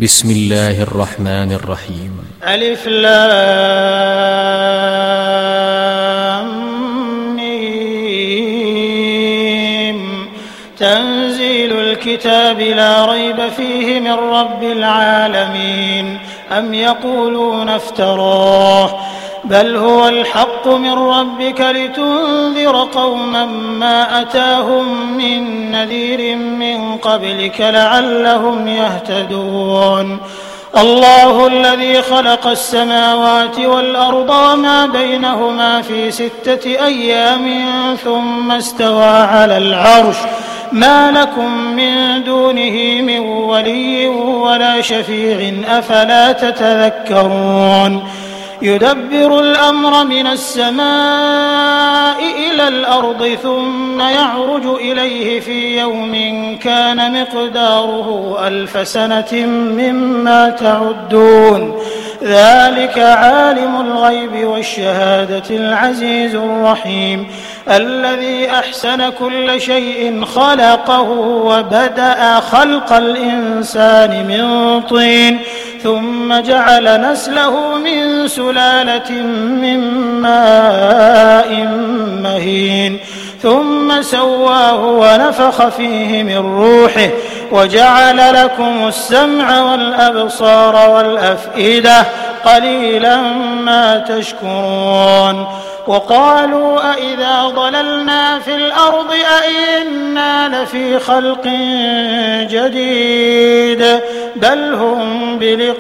بسم الله الرحمن الرحيم. ألف لام ميم. تنزيل الكتاب لا ريب فيه من رب العالمين. أم يقولون افتراه بل هو الحق من ربك لتنذر قوما ما أتاهم من نذير من قبلك لعلهم يهتدون. الله الذي خلق السماوات والأرض وما بينهما في 6 أيام ثم استوى على العرش ما لكم من دونه من ولي ولا شفيع أفلا تتذكرون. يدبر الأمر من السماء إلى الأرض ثم يعرج إليه في يوم كان مقداره 1000 سنة مما تعدون. ذلك عالم الغيب والشهادة العزيز الرحيم الذي أحسن كل شيء خلقه وبدأ خلق الإنسان من طين ثم جعل نسله من سلالة من ماء مهين ثم سواه ونفخ فيه من روحه وجعل لكم السمع والأبصار والأفئدة قليلا ما تشكرون. وقالوا أإذا ضللنا في الأرض أإنا لفي خلق جديد بل هم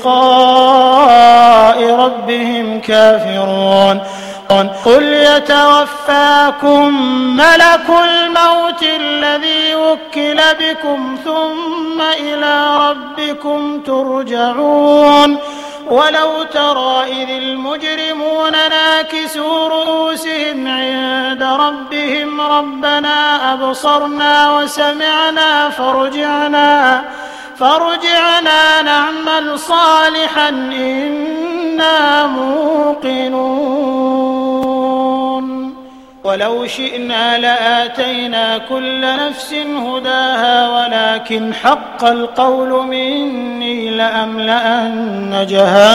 بلقاء ربهم كافرون. قل يتوفاكم ملك الموت الذي وكل بكم ثم إلى ربكم ترجعون. ولو ترى إذ المجرمون ناكسوا رؤوسهم عند ربهم ربنا أبصرنا وسمعنا فارجعنا نعمل صالحا إنا موقنون. ولو شئنا لآتينا كل نفس هداها ولكن حق القول مني لأملأن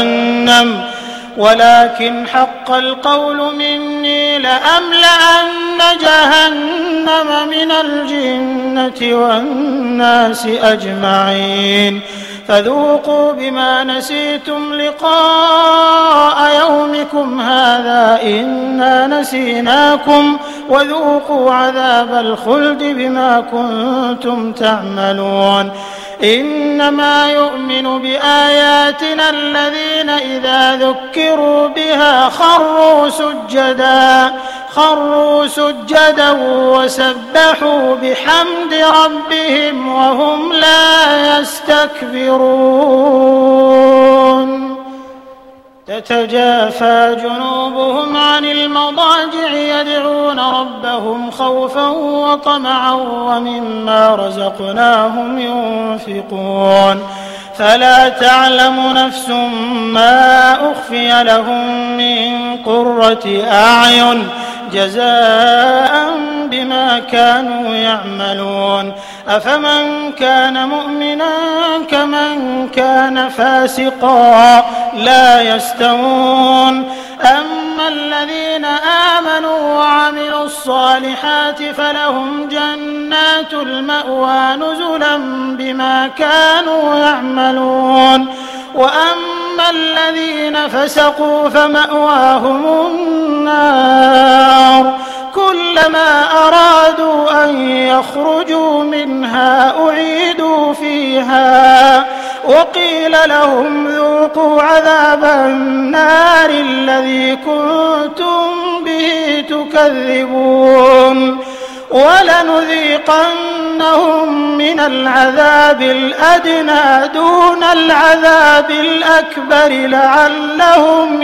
جهنم من الجنة والناس أجمعين. فذوقوا بما نسيتم لقاء يومكم هذا إنا نسيناكم وذوقوا عذاب الخلد بما كنتم تعملون. إنما يؤمن بآياتنا الذين إذا ذكروا بها خروا سجدا وسبحوا بحمد ربهم وهم لا يستكبرون. تتجافى جنوبهم عن المضاجع يدعون ربهم خوفا وطمعا ومما رزقناهم ينفقون. فلا تعلم نفس ما أخفي لهم من قرة أعين جزاء بما كانوا يعملون. أفمن كان مؤمنا كمن كان فاسقا لا يستوون. أما الذين آمنوا وعملوا الصالحات فلهم جنات المأوى نزلا بما كانوا يعملون. وأما الذين فسقوا فمأواهم النار كلما أرادوا أن يخرجوا منها أعيدوا فيها وقيل لهم ذوقوا عذاب النار الذي كنتم به تكذبون. ولنذيقنهم من العذاب الأدنى دون العذاب الأكبر لعلهم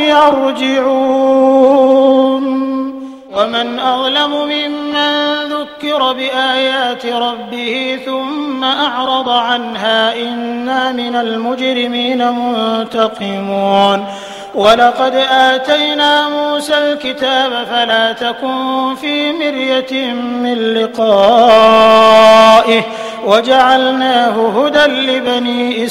يرجعون. ومن أظلم ممن ذكر بآيات ربه ثم أعرض عنها إنا من المجرمين منتقمون. ولقد آتينا موسى الكتاب فلا تكن في مرية من لقائه وجعلناه هدى لبني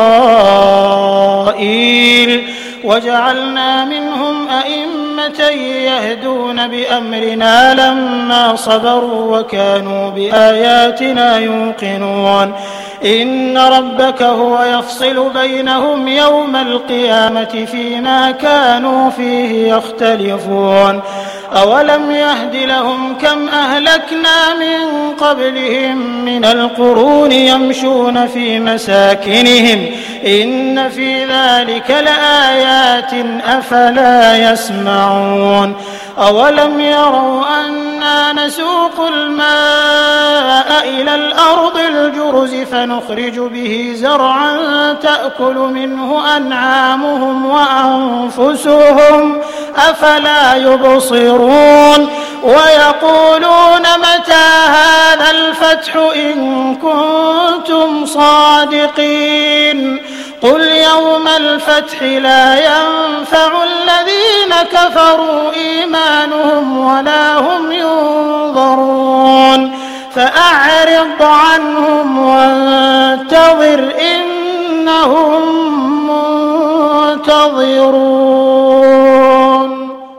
إسرائيل وجعلنا منهم أئمة يهدون بأمرنا لما صبروا وكانوا بآياتنا يوقنون إن ربك هو يفصل بينهم يوم القيامة فيما كانوا فيه يختلفون أولم يهد لهم كم أهلكنا من قبلهم من القرون يمشون في مساكنهم إن في ذلك لآيات أفلا يسمعون أولم يروا أنا نسوق الماء إلى الأرض الجرز فنخرج به زرعا تأكل منه أنعامهم وأنفسهم أفلا يبصرون ويقولون متى هذا الفتح إن كنتم صادقين قل يوم الفتح لا ينفع الذين كفروا إيمانهم ولا هم ينظرون فأعرض عنهم وانتظر إنهم منتظرون.